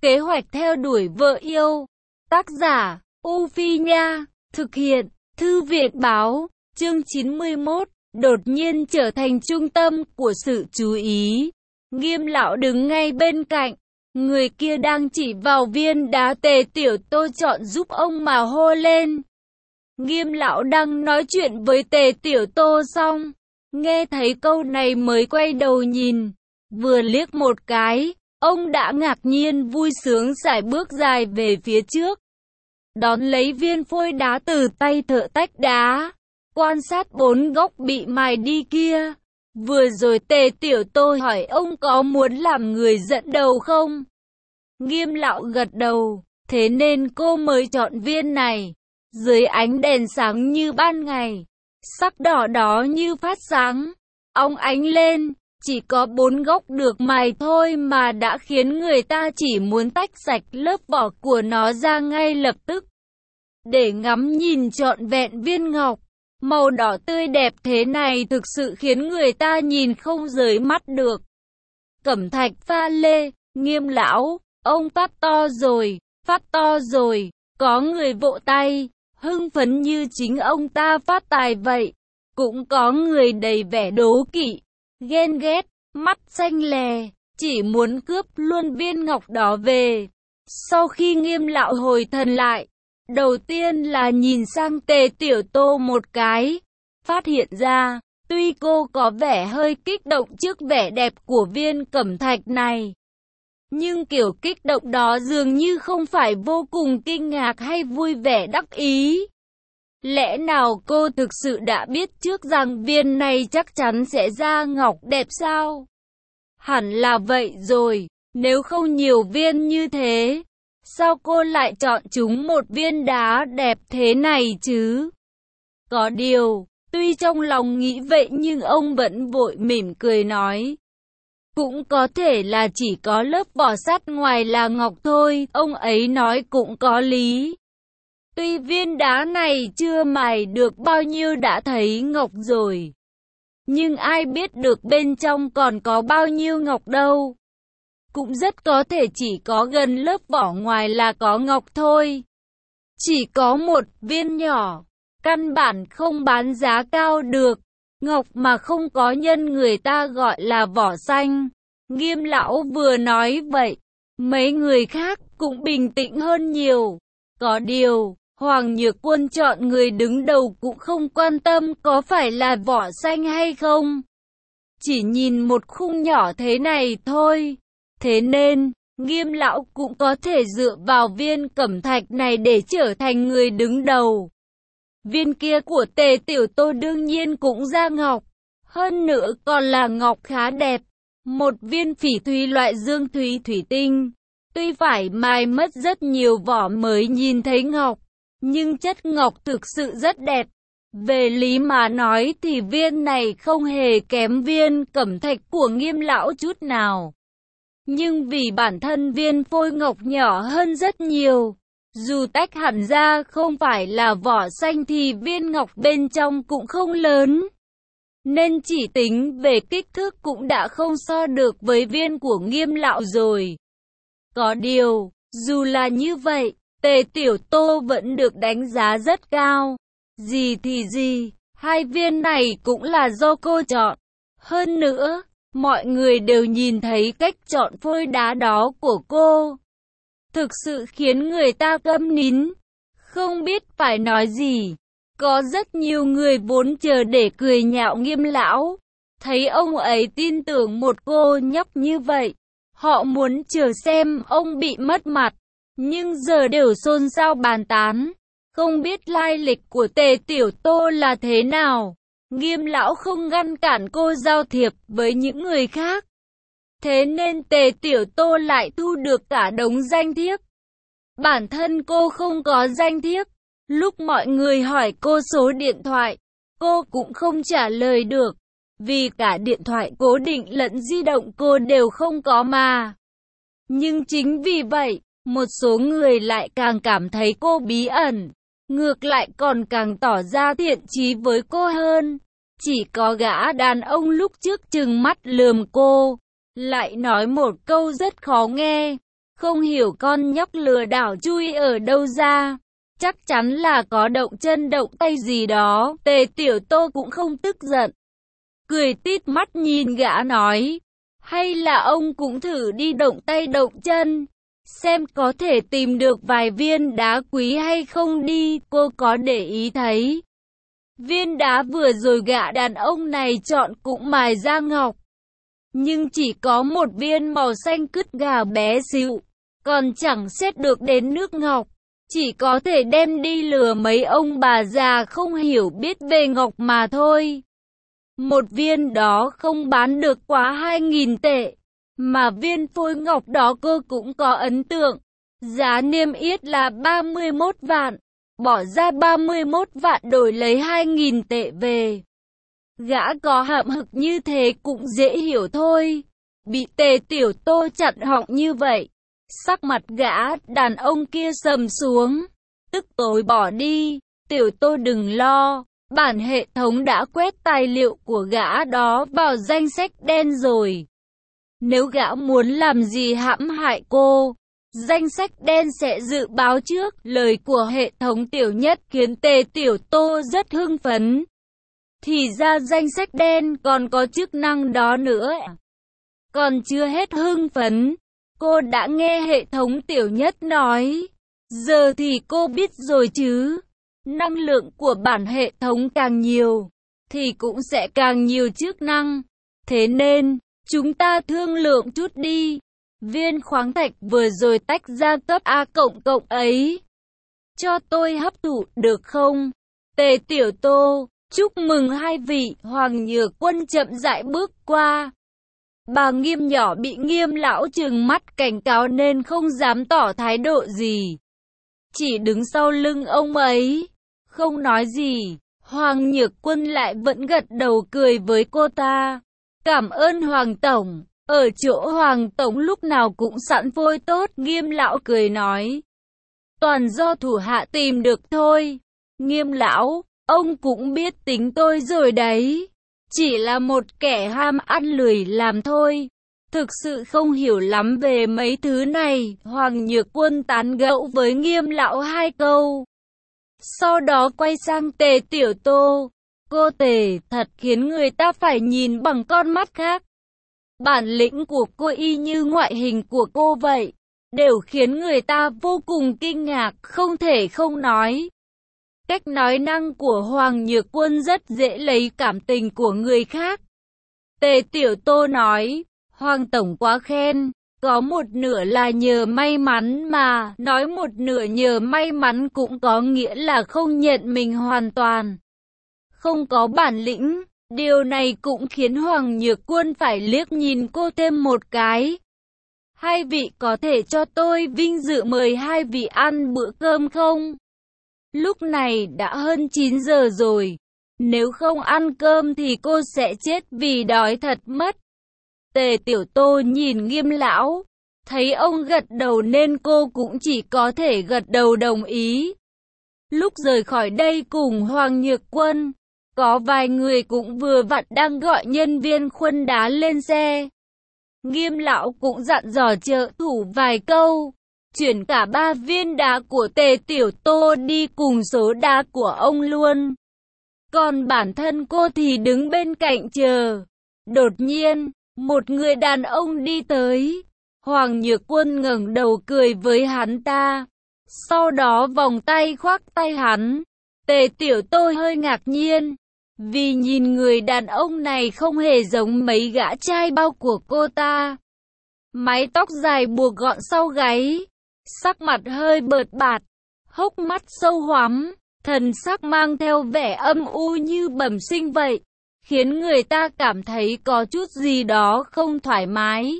Kế hoạch theo đuổi vợ yêu. Tác giả, U Phi Nha. Thực hiện, Thư viện Báo. Chương 91. Đột nhiên trở thành trung tâm của sự chú ý. Nghiêm lão đứng ngay bên cạnh. Người kia đang chỉ vào viên đá Tề Tiểu Tô chọn giúp ông mà hô lên. Nghiêm lão đang nói chuyện với Tề Tiểu Tô xong, nghe thấy câu này mới quay đầu nhìn. Vừa liếc một cái, ông đã ngạc nhiên vui sướng sải bước dài về phía trước, đón lấy viên phôi đá từ tay thợ tách đá, quan sát bốn góc bị mài đi kia. Vừa rồi Tề Tiểu Tô hỏi ông có muốn làm người dẫn đầu không? Nghiêm lão gật đầu, thế nên cô mới chọn viên này. Dưới ánh đèn sáng như ban ngày, sắc đỏ đó như phát sáng, óng ánh lên, chỉ có bốn góc được mài thôi mà đã khiến người ta chỉ muốn tách sạch lớp vỏ của nó ra ngay lập tức. Để ngắm nhìn trọn vẹn viên ngọc, màu đỏ tươi đẹp thế này thực sự khiến người ta nhìn không rời mắt được. Cẩm thạch pha lê, Nghiêm lão, ông phát to rồi, có người vỗ tay, hưng phấn như chính ông ta phát tài vậy. Cũng có người đầy vẻ đố kỵ, ghen ghét, mắt xanh lè, chỉ muốn cướp luôn viên ngọc đó về. Sau khi Nghiêm lão hồi thần lại, đầu tiên là nhìn sang Tề Tiểu Tô một cái, phát hiện ra, tuy cô có vẻ hơi kích động trước vẻ đẹp của viên cẩm thạch này, nhưng kiểu kích động đó dường như không phải vô cùng kinh ngạc hay vui vẻ đắc ý. Lẽ nào cô thực sự đã biết trước rằng viên này chắc chắn sẽ ra ngọc đẹp sao? Hẳn là vậy rồi, nếu không nhiều viên như thế, sao cô lại chọn chúng một viên đá đẹp thế này chứ? Có điều, tuy trong lòng nghĩ vậy nhưng ông vẫn vội mỉm cười nói. Cũng có thể là chỉ có lớp vỏ sắt ngoài là ngọc thôi, ông ấy nói cũng có lý. Tuy viên đá này chưa mài được bao nhiêu đã thấy ngọc rồi, nhưng ai biết được bên trong còn có bao nhiêu ngọc đâu. Cũng rất có thể chỉ có gần lớp vỏ ngoài là có ngọc thôi. Chỉ có một viên nhỏ, căn bản không bán giá cao được. Ngọc mà không có nhân người ta gọi là vỏ xanh. Nghiêm lão vừa nói vậy, mấy người khác cũng bình tĩnh hơn nhiều. Có điều, Hoàng Nhược Quân chọn người đứng đầu cũng không quan tâm có phải là vỏ xanh hay không. Chỉ nhìn một khung nhỏ thế này thôi. Thế nên, Nghiêm lão cũng có thể dựa vào viên cẩm thạch này để trở thành người đứng đầu. Viên kia của Tề Tiểu Tô đương nhiên cũng ra ngọc. Hơn nữa còn là ngọc khá đẹp. Một viên phỉ thúy loại dương thúy thủy tinh. Tuy phải mài mất rất nhiều vỏ mới nhìn thấy ngọc, nhưng chất ngọc thực sự rất đẹp. Về lý mà nói thì viên này không hề kém viên cẩm thạch của Nghiêm lão chút nào. Nhưng vì bản thân viên phôi ngọc nhỏ hơn rất nhiều, dù tách hẳn ra không phải là vỏ xanh thì viên ngọc bên trong cũng không lớn, nên chỉ tính về kích thước cũng đã không so được với viên của Nghiêm lão rồi. Có điều, dù là như vậy, Tề Tiểu Tô vẫn được đánh giá rất cao. Gì thì gì, hai viên này cũng là do cô chọn. Hơn nữa, mọi người đều nhìn thấy cách chọn phôi đá đó của cô. Thực sự khiến người ta câm nín, không biết phải nói gì. Có rất nhiều người vốn chờ để cười nhạo Nghiêm lão. Thấy ông ấy tin tưởng một cô nhóc như vậy, họ muốn chờ xem ông bị mất mặt. Nhưng giờ đều xôn xao bàn tán, không biết lai lịch của Tề Tiểu Tô là thế nào. Nghiêm lão không ngăn cản cô giao thiệp với những người khác. Thế nên Tề Tiểu Tô lại thu được cả đống danh thiếp. Bản thân cô không có danh thiếp. Lúc mọi người hỏi cô số điện thoại, cô cũng không trả lời được. Vì cả điện thoại cố định lẫn di động cô đều không có mà. Nhưng chính vì vậy, một số người lại càng cảm thấy cô bí ẩn. Ngược lại còn càng tỏ ra thiện chí với cô hơn. Chỉ có gã đàn ông lúc trước trừng mắt lườm cô, lại nói một câu rất khó nghe. Không hiểu con nhóc lừa đảo chui ở đâu ra. Chắc chắn là có động chân động tay gì đó. Tề Tiểu Tô cũng không tức giận. Cười tít mắt nhìn gã nói. Hay là ông cũng thử đi động tay động chân. Xem có thể tìm được vài viên đá quý hay không đi. Cô có để ý thấy. Viên đá vừa rồi gã đàn ông này chọn cũng mài ra ngọc. Nhưng chỉ có một viên màu xanh cứt gà bé xíu. Còn chẳng xét được đến nước ngọc. Chỉ có thể đem đi lừa mấy ông bà già không hiểu biết về ngọc mà thôi. Một viên đó không bán được quá 2.000 tệ. Mà viên phôi ngọc đó cô cũng có ấn tượng. Giá niêm yết là 31 vạn. Bỏ ra 31 vạn đổi lấy 2.000 tệ về. Gã có hậm hực như thế cũng dễ hiểu thôi. Bị Tề Tiểu Tô chặn họng như vậy. Sắc mặt gã đàn ông kia sầm xuống. Tức tối bỏ đi. Tiểu Tô đừng lo. Bản hệ thống đã quét tài liệu của gã đó vào danh sách đen rồi. Nếu gã muốn làm gì hãm hại cô, danh sách đen sẽ dự báo trước. Lời của hệ thống Tiểu Nhất khiến Tề Tiểu Tô rất hưng phấn. Thì ra danh sách đen còn có chức năng đó nữa. Còn chưa hết hưng phấn, cô đã nghe hệ thống Tiểu Nhất nói. Giờ thì cô biết rồi chứ. Năng lượng của bản hệ thống càng nhiều, thì cũng sẽ càng nhiều chức năng. Thế nên, chúng ta thương lượng chút đi. Viên khoáng thạch vừa rồi tách ra cấp A cộng ấy. Cho tôi hấp thụ được không? Tề Tiểu Tô, chúc mừng hai vị. Hoàng Nhược Quân chậm rãi bước qua. Bà Nghiêm nhỏ bị Nghiêm lão trừng mắt cảnh cáo nên không dám tỏ thái độ gì. Chỉ đứng sau lưng ông ấy. Không nói gì. Hoàng Nhược Quân lại vẫn gật đầu cười với cô ta. Cảm ơn Hoàng Tổng. Ở chỗ Hoàng Tổng lúc nào cũng sẵn phôi tốt. Nghiêm lão cười nói. Toàn do thủ hạ tìm được thôi. Nghiêm lão, ông cũng biết tính tôi rồi đấy. Chỉ là một kẻ ham ăn lười làm thôi. Thực sự không hiểu lắm về mấy thứ này. Hoàng Nhược Quân tán gẫu với Nghiêm lão 2 câu. Sau đó quay sang Tề Tiểu Tô. Cô Tề thật khiến người ta phải nhìn bằng con mắt khác. Bản lĩnh của cô y như ngoại hình của cô vậy. Đều khiến người ta vô cùng kinh ngạc, không thể không nói. Cách nói năng của Hoàng Nhược Quân rất dễ lấy cảm tình của người khác. Tề Tiểu Tô nói, Hoàng Tổng quá khen, có một nửa là nhờ may mắn mà, nói một nửa nhờ may mắn cũng có nghĩa là không nhận mình hoàn toàn. Không có bản lĩnh, điều này cũng khiến Hoàng Nhược Quân phải liếc nhìn cô thêm một cái. Hai vị có thể cho tôi vinh dự mời hai vị ăn bữa cơm không? Lúc này đã hơn 9 giờ rồi. Nếu không ăn cơm thì cô sẽ chết vì đói thật mất. Tề Tiểu Tô nhìn Nghiêm lão. Thấy ông gật đầu nên cô cũng chỉ có thể gật đầu đồng ý. Lúc rời khỏi đây cùng Hoàng Nhược Quân, có vài người cũng vừa vặn đang gọi nhân viên khuân đá lên xe. Nghiêm lão cũng dặn dò trợ thủ vài câu. Chuyển cả 3 viên đá của Tề Tiểu Tô đi cùng số đá của ông luôn. Còn bản thân cô thì đứng bên cạnh chờ. Đột nhiên, một người đàn ông đi tới. Hoàng Nhược Quân ngẩng đầu cười với hắn ta. Sau đó vòng tay khoác tay hắn. Tề Tiểu Tô hơi ngạc nhiên. Vì nhìn người đàn ông này không hề giống mấy gã trai bao của cô ta. Mái tóc dài buộc gọn sau gáy. Sắc mặt hơi bợt bạt. Hốc mắt sâu hoắm. Thần sắc mang theo vẻ âm u như bẩm sinh vậy. Khiến người ta cảm thấy có chút gì đó không thoải mái.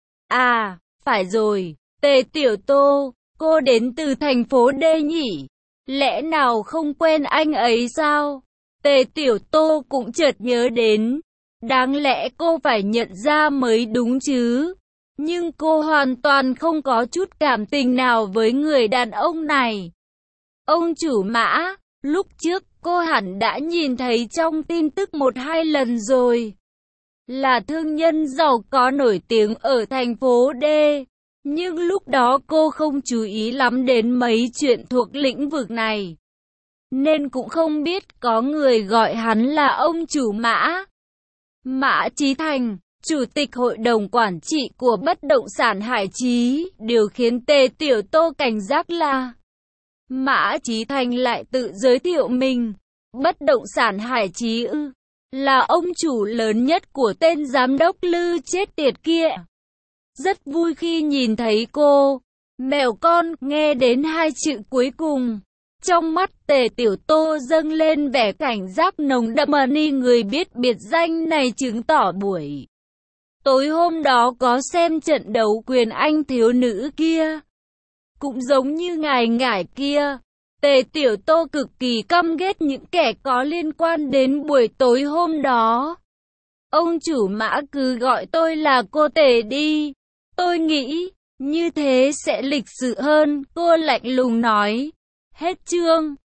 À, phải rồi. Tề Tiểu Tô, cô đến từ thành phố D nhỉ? Lẽ nào không quen anh ấy sao? Tề Tiểu Tô cũng chợt nhớ đến. Đáng lẽ cô phải nhận ra mới đúng chứ. Nhưng cô hoàn toàn không có chút cảm tình nào với người đàn ông này. Ông chủ Mã, lúc trước cô hẳn đã nhìn thấy trong tin tức 1-2 lần rồi. Là thương nhân giàu có nổi tiếng ở thành phố D. Nhưng lúc đó cô không chú ý lắm đến mấy chuyện thuộc lĩnh vực này, nên cũng không biết có người gọi hắn là ông chủ Mã. Mã Chí Thành, Chủ tịch Hội đồng Quản trị của bất động sản Hải Chí. Điều khiến Tề Tiểu Tô cảnh giác là Mã Chí Thành lại tự giới thiệu mình. Bất động sản Hải Chí là ông chủ lớn nhất của tên giám đốc Lư chết tiệt kia. Rất vui khi nhìn thấy cô. Mèo con, nghe đến hai chữ cuối cùng, trong mắt Tề Tiểu Tô dâng lên vẻ cảnh giác nồng đậm. Người biết biệt danh này chứng tỏ buổi tối hôm đó có xem trận đấu quyền Anh thiếu nữ kia. Cũng giống như ngài ngải kia, Tề Tiểu Tô cực kỳ căm ghét những kẻ có liên quan đến buổi tối hôm đó. Ông chủ Mã cứ gọi tôi là cô Tề đi. Tôi nghĩ như thế sẽ lịch sự hơn, cô lạnh lùng nói. Hết chương.